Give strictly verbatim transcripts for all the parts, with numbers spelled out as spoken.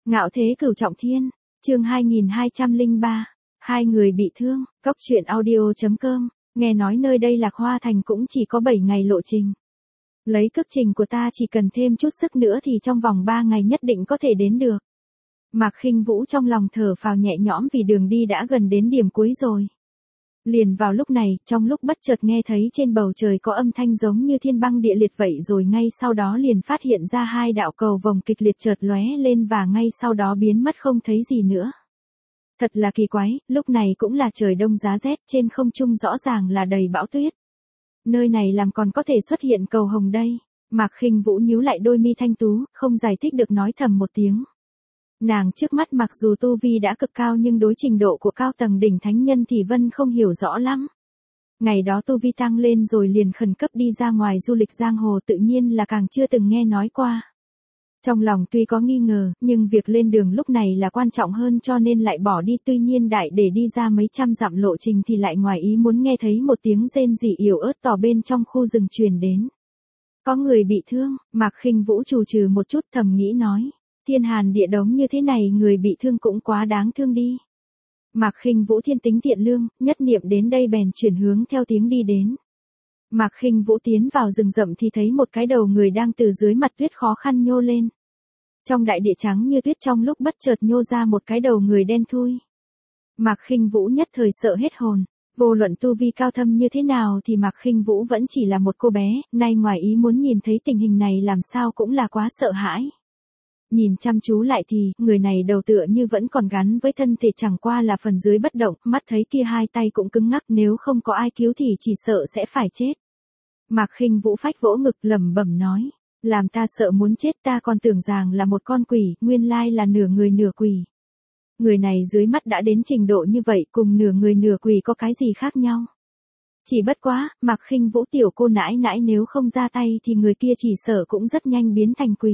Ngạo thế cửu trọng thiên, chương hai nghìn hai trăm lẻ ba, hai người bị thương, cốc truyện audio chấm com, nghe nói nơi đây Lạc Hoa Thành cũng chỉ có bảy ngày lộ trình. Lấy cước trình của ta chỉ cần thêm chút sức nữa thì trong vòng ba ngày nhất định có thể đến được. Mạc Khinh Vũ trong lòng thở phào nhẹ nhõm vì đường đi đã gần đến điểm cuối rồi. Liền vào lúc này, trong lúc bất chợt nghe thấy trên bầu trời có âm thanh giống như thiên băng địa liệt vậy, rồi ngay sau đó liền phát hiện ra hai đạo cầu vồng kịch liệt chợt lóe lên và ngay sau đó biến mất không thấy gì nữa. Thật là kỳ quái, lúc này cũng là trời đông giá rét, trên không trung rõ ràng là đầy bão tuyết. Nơi này làm còn có thể xuất hiện cầu hồng đây. Mạc Khinh Vũ nhíu lại đôi mi thanh tú, không giải thích được nói thầm một tiếng. Nàng trước mắt mặc dù tu vi đã cực cao nhưng đối trình độ của cao tầng đỉnh thánh nhân thì Vân không hiểu rõ lắm. Ngày đó tu vi tăng lên rồi liền khẩn cấp đi ra ngoài du lịch giang hồ, tự nhiên là càng chưa từng nghe nói qua. Trong lòng tuy có nghi ngờ, nhưng việc lên đường lúc này là quan trọng hơn cho nên lại bỏ đi. Tuy nhiên đại để đi ra mấy trăm dặm lộ trình thì lại ngoài ý muốn nghe thấy một tiếng rên rỉ yếu ớt tỏ bên trong khu rừng truyền đến. Có người bị thương, Mạc Khinh Vũ trù trừ một chút thầm nghĩ nói. Thiên hàn địa đống như thế này người bị thương cũng quá đáng thương đi. Mạc Khinh Vũ thiên tính thiện lương, nhất niệm đến đây bèn chuyển hướng theo tiếng đi đến. Mạc Khinh Vũ tiến vào rừng rậm thì thấy một cái đầu người đang từ dưới mặt tuyết khó khăn nhô lên. Trong đại địa trắng như tuyết trong lúc bất chợt nhô ra một cái đầu người đen thui. Mạc Khinh Vũ nhất thời sợ hết hồn. Vô luận tu vi cao thâm như thế nào thì Mạc Khinh Vũ vẫn chỉ là một cô bé, nay ngoài ý muốn nhìn thấy tình hình này làm sao cũng là quá sợ hãi. Nhìn chăm chú lại thì, người này đầu tựa như vẫn còn gắn với thân thể, chẳng qua là phần dưới bất động, mắt thấy kia hai tay cũng cứng ngắc, nếu không có ai cứu thì chỉ sợ sẽ phải chết. Mạc Khinh Vũ phách vỗ ngực lẩm bẩm nói, làm ta sợ muốn chết, ta còn tưởng rằng là một con quỷ, nguyên lai là nửa người nửa quỷ. Người này dưới mắt đã đến trình độ như vậy, cùng nửa người nửa quỷ có cái gì khác nhau? Chỉ bất quá, Mạc Khinh Vũ tiểu cô nãi nãi nếu không ra tay thì người kia chỉ sợ cũng rất nhanh biến thành quỷ.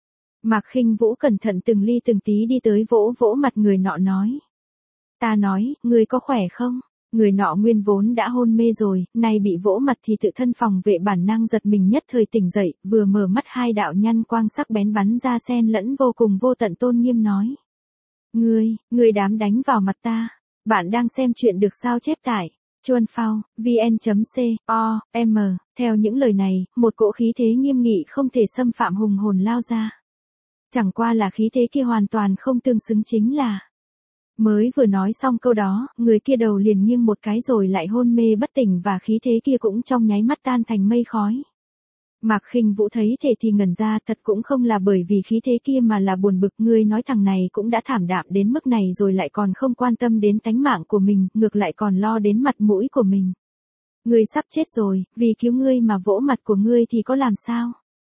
Mạc Khinh Vũ cẩn thận từng ly từng tí đi tới vỗ vỗ mặt người nọ nói. Ta nói, người có khỏe không? Người nọ nguyên vốn đã hôn mê rồi, nay bị vỗ mặt thì tự thân phòng vệ bản năng giật mình nhất thời tỉnh dậy, vừa mở mắt hai đạo nhăn quang sắc bén bắn ra xen lẫn vô cùng vô tận tôn nghiêm nói. Ngươi, ngươi dám đánh vào mặt ta. Bạn đang xem chuyện được sao chép tải. Chuan Phao, vn chấm co, m, theo những lời này, một cỗ khí thế nghiêm nghị không thể xâm phạm hùng hồn lao ra. Chẳng qua là khí thế kia hoàn toàn không tương xứng, chính là. Mới vừa nói xong câu đó, người kia đầu liền nghiêng một cái rồi lại hôn mê bất tỉnh và khí thế kia cũng trong nháy mắt tan thành mây khói. Mạc Khinh Vũ thấy thế thì ngẩn ra, thật cũng không là bởi vì khí thế kia mà là buồn bực, ngươi nói thằng này cũng đã thảm đạm đến mức này rồi lại còn không quan tâm đến tánh mạng của mình, ngược lại còn lo đến mặt mũi của mình. Ngươi sắp chết rồi, vì cứu ngươi mà vỗ mặt của ngươi thì có làm sao?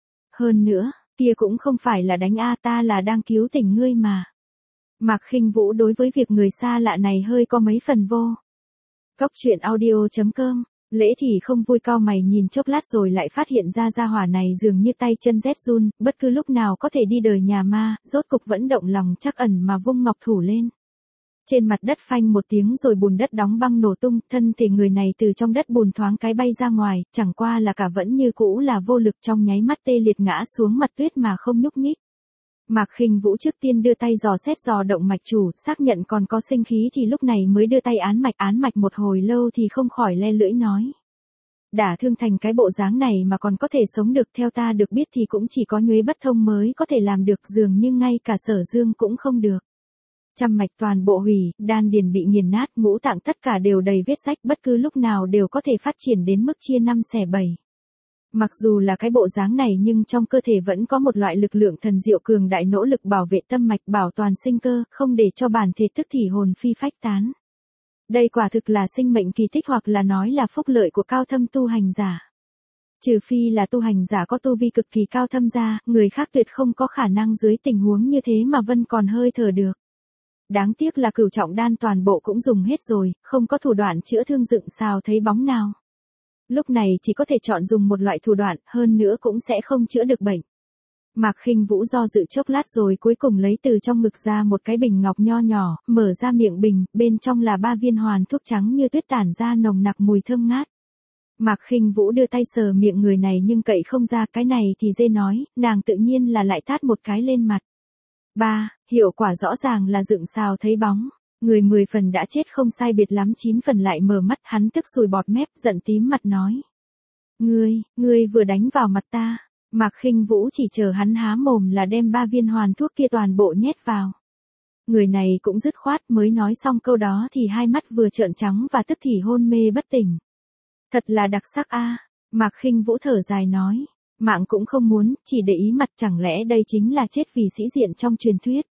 Hơn nữa, kia cũng không phải là đánh a, ta là đang cứu tỉnh ngươi mà. Mạc Khinh Vũ đối với việc người xa lạ này hơi có mấy phần vô. Cốc truyện audio chấm com, Lễ thì không vui cau mày nhìn chốc lát rồi lại phát hiện ra gia hỏa này dường như tay chân rét run, bất cứ lúc nào có thể đi đời nhà ma, rốt cục vẫn động lòng trắc ẩn mà vung ngọc thủ lên. Trên mặt đất phanh một tiếng rồi bùn đất đóng băng nổ tung, thân thể người này từ trong đất bùn thoáng cái bay ra ngoài, chẳng qua là cả vẫn như cũ là vô lực, trong nháy mắt tê liệt ngã xuống mặt tuyết mà không nhúc nhích. Mạc Khinh Vũ trước tiên đưa tay dò xét dò động mạch chủ, xác nhận còn có sinh khí thì lúc này mới đưa tay án mạch, án mạch một hồi lâu thì không khỏi le lưỡi nói. Đả thương thành cái bộ dáng này mà còn có thể sống được, theo ta được biết thì cũng chỉ có Nhuế Bất Thông mới có thể làm được, dường như ngay cả Sở Dương cũng không được. Trăm mạch toàn bộ hủy, đan điền bị nghiền nát, ngũ tạng tất cả đều đầy vết rách, bất cứ lúc nào đều có thể phát triển đến mức chia năm xẻ bảy. Mặc dù là cái bộ dáng này nhưng trong cơ thể vẫn có một loại lực lượng thần diệu cường đại nỗ lực bảo vệ tâm mạch, bảo toàn sinh cơ, không để cho bản thể tức thì hồn phi phách tán. Đây quả thực là sinh mệnh kỳ tích, hoặc là nói là phúc lợi của cao thâm tu hành giả. Trừ phi là tu hành giả có tu vi cực kỳ cao thâm ra, người khác tuyệt không có khả năng dưới tình huống như thế mà Vân còn hơi thở được. Đáng tiếc là cửu trọng đan toàn bộ cũng dùng hết rồi, không có thủ đoạn chữa thương dựng sao thấy bóng nào. Lúc này chỉ có thể chọn dùng một loại thủ đoạn, hơn nữa cũng sẽ không chữa được bệnh. Mạc Khinh Vũ do dự chốc lát rồi cuối cùng lấy từ trong ngực ra một cái bình ngọc nho nhỏ, mở ra miệng bình, bên trong là ba viên hoàn thuốc trắng như tuyết tản ra nồng nặc mùi thơm ngát. Mạc Khinh Vũ đưa tay sờ miệng người này nhưng cậy không ra, cái này thì dê nói, nàng tự nhiên là lại tát một cái lên mặt. ba. Hiệu quả rõ ràng là dựng xào thấy bóng. Người mười phần đã chết không sai biệt lắm chín phần lại mở mắt, hắn tức sùi bọt mép, giận tím mặt nói. Ngươi, ngươi vừa đánh vào mặt ta. Mạc Khinh Vũ chỉ chờ hắn há mồm là đem ba viên hoàn thuốc kia toàn bộ nhét vào. Người này cũng dứt khoát, mới nói xong câu đó thì hai mắt vừa trợn trắng và tức thì hôn mê bất tỉnh. Thật là đặc sắc a. Mạc Khinh Vũ thở dài nói. Mạng cũng không muốn, chỉ để ý mặt, chẳng lẽ đây chính là chết vì sĩ diện trong truyền thuyết.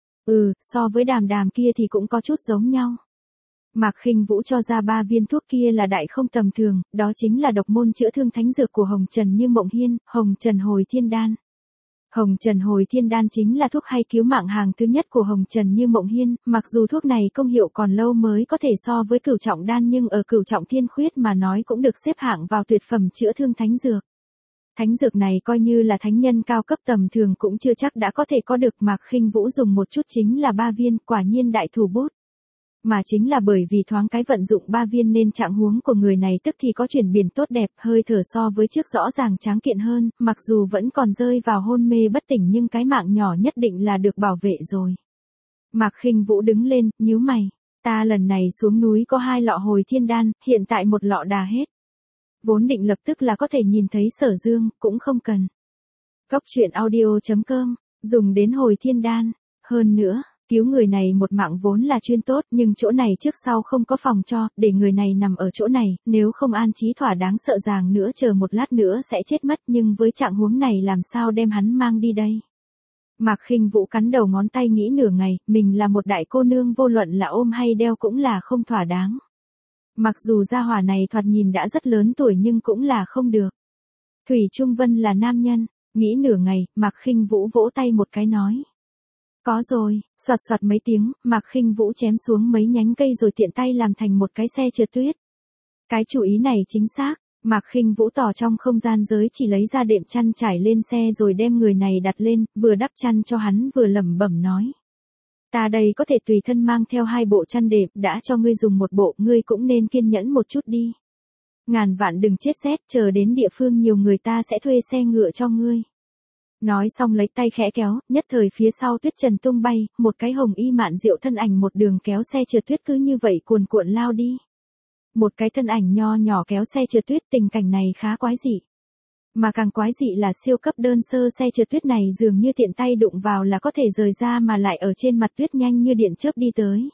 Ừ, so với Đàm Đàm kia thì cũng có chút giống nhau. Mạc Khinh Vũ cho ra ba viên thuốc kia là đại không tầm thường, đó chính là độc môn chữa thương thánh dược của Hồng Trần Như Mộng Hiên, Hồng Trần Hồi Thiên Đan. Hồng Trần Hồi Thiên Đan chính là thuốc hay cứu mạng hàng thứ nhất của Hồng Trần Như Mộng Hiên, mặc dù thuốc này công hiệu còn lâu mới có thể so với Cửu Trọng Đan nhưng ở Cửu Trọng Thiên Khuyết mà nói cũng được xếp hạng vào tuyệt phẩm chữa thương thánh dược. Thánh dược này coi như là thánh nhân cao cấp tầm thường cũng chưa chắc đã có thể có được, Mạc Khinh Vũ dùng một chút chính là ba viên, quả nhiên đại thủ bút. Mà chính là bởi vì thoáng cái vận dụng ba viên nên trạng huống của người này tức thì có chuyển biến tốt đẹp, hơi thở so với trước rõ ràng tráng kiện hơn, mặc dù vẫn còn rơi vào hôn mê bất tỉnh nhưng cái mạng nhỏ nhất định là được bảo vệ rồi. Mạc Khinh Vũ đứng lên, nhíu mày, ta lần này xuống núi có hai lọ hồi thiên đan, hiện tại một lọ đà hết. Vốn định lập tức là có thể nhìn thấy Sở Dương, cũng không cần. Cốc truyện audio chấm com, dùng đến hồi thiên đan, hơn nữa. Cứu người này một mạng vốn là chuyên tốt, nhưng chỗ này trước sau không có phòng cho, để người này nằm ở chỗ này, nếu không an trí thỏa đáng sợ rằng nữa chờ một lát nữa sẽ chết mất, nhưng với trạng huống này làm sao đem hắn mang đi đây. Mạc Khinh Vũ cắn đầu ngón tay nghĩ nửa ngày, mình là một đại cô nương vô luận là ôm hay đeo cũng là không thỏa đáng. Mặc dù gia hỏa này thoạt nhìn đã rất lớn tuổi nhưng cũng là không được. Thủy Trung Vân là nam nhân, nghĩ nửa ngày, Mạc Khinh Vũ vỗ tay một cái nói. Có rồi, soạt soạt mấy tiếng, Mạc Khinh Vũ chém xuống mấy nhánh cây rồi tiện tay làm thành một cái xe trượt tuyết. Cái chủ ý này chính xác, Mạc Khinh Vũ tỏ trong không gian giới chỉ lấy ra đệm chăn trải lên xe rồi đem người này đặt lên, vừa đắp chăn cho hắn vừa lẩm bẩm nói. Ta đây có thể tùy thân mang theo hai bộ chăn đệm, đã cho ngươi dùng một bộ, ngươi cũng nên kiên nhẫn một chút đi. Ngàn vạn đừng chết rét, chờ đến địa phương nhiều người ta sẽ thuê xe ngựa cho ngươi. Nói xong lấy tay khẽ kéo, nhất thời phía sau tuyết trần tung bay, một cái hồng y mạn diệu thân ảnh một đường kéo xe trượt tuyết cứ như vậy cuồn cuộn lao đi. Một cái thân ảnh nho nhỏ kéo xe trượt tuyết, tình cảnh này khá quái dị. Mà càng quái dị là siêu cấp đơn sơ xe trượt tuyết này dường như tiện tay đụng vào là có thể rời ra mà lại ở trên mặt tuyết nhanh như điện chớp đi tới.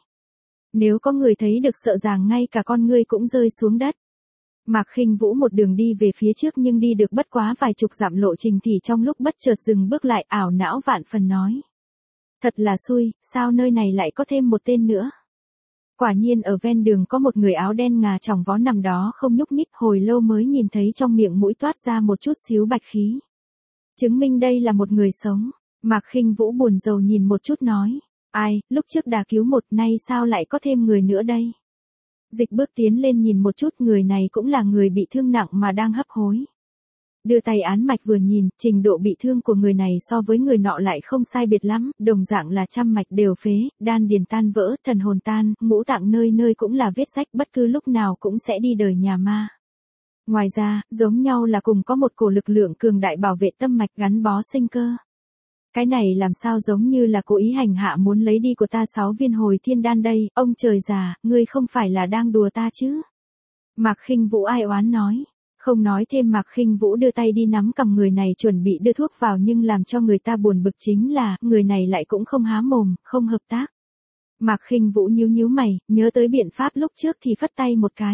Nếu có người thấy được sợ rằng ngay cả con ngươi cũng rơi xuống đất. Mạc Khinh Vũ một đường đi về phía trước nhưng đi được bất quá vài chục dặm lộ trình thì trong lúc bất chợt dừng bước lại, ảo não vạn phần nói. Thật là xui, sao nơi này lại có thêm một tên nữa. Quả nhiên ở ven đường có một người áo đen ngà chỏng vó nằm đó không nhúc nhích, hồi lâu mới nhìn thấy trong miệng mũi toát ra một chút xíu bạch khí. Chứng minh đây là một người sống. Mạc Khinh Vũ buồn rầu nhìn một chút nói. Ai, lúc trước đã cứu một, nay sao lại có thêm người nữa đây. Dịch bước tiến lên nhìn một chút, người này cũng là người bị thương nặng mà đang hấp hối. Đưa tay án mạch vừa nhìn, trình độ bị thương của người này so với người nọ lại không sai biệt lắm, đồng dạng là trăm mạch đều phế, đan điền tan vỡ, thần hồn tan, ngũ tạng nơi nơi cũng là vết rách, bất cứ lúc nào cũng sẽ đi đời nhà ma. Ngoài ra, giống nhau là cùng có một cổ lực lượng cường đại bảo vệ tâm mạch gắn bó sinh cơ. Cái này làm sao giống như là cố ý hành hạ muốn lấy đi của ta sáu viên hồi thiên đan đây, ông trời già, ngươi không phải là đang đùa ta chứ. Mạc Khinh Vũ ai oán nói. Không nói thêm, Mạc Khinh Vũ đưa tay đi nắm cầm người này chuẩn bị đưa thuốc vào, nhưng làm cho người ta buồn bực chính là, người này lại cũng không há mồm, không hợp tác. Mạc Khinh Vũ nhíu nhíu mày, nhớ tới biện pháp lúc trước thì phất tay một cái.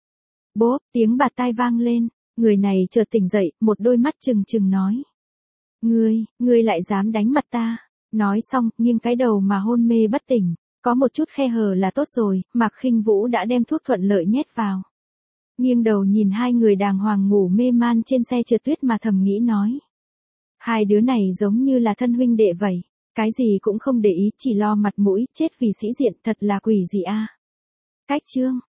Bốp, tiếng bạt tai vang lên, người này chợt tỉnh dậy, một đôi mắt trừng trừng nói. Ngươi, ngươi lại dám đánh mặt ta. Nói xong, nghiêng cái đầu mà hôn mê bất tỉnh, có một chút khe hở là tốt rồi, Mạc Khinh Vũ đã đem thuốc thuận lợi nhét vào. Nghiêng đầu nhìn hai người đàng hoàng ngủ mê man trên xe trượt tuyết mà thầm nghĩ nói. Hai đứa này giống như là thân huynh đệ vậy, cái gì cũng không để ý, chỉ lo mặt mũi, chết vì sĩ diện, thật là quỷ gì a. Cách chương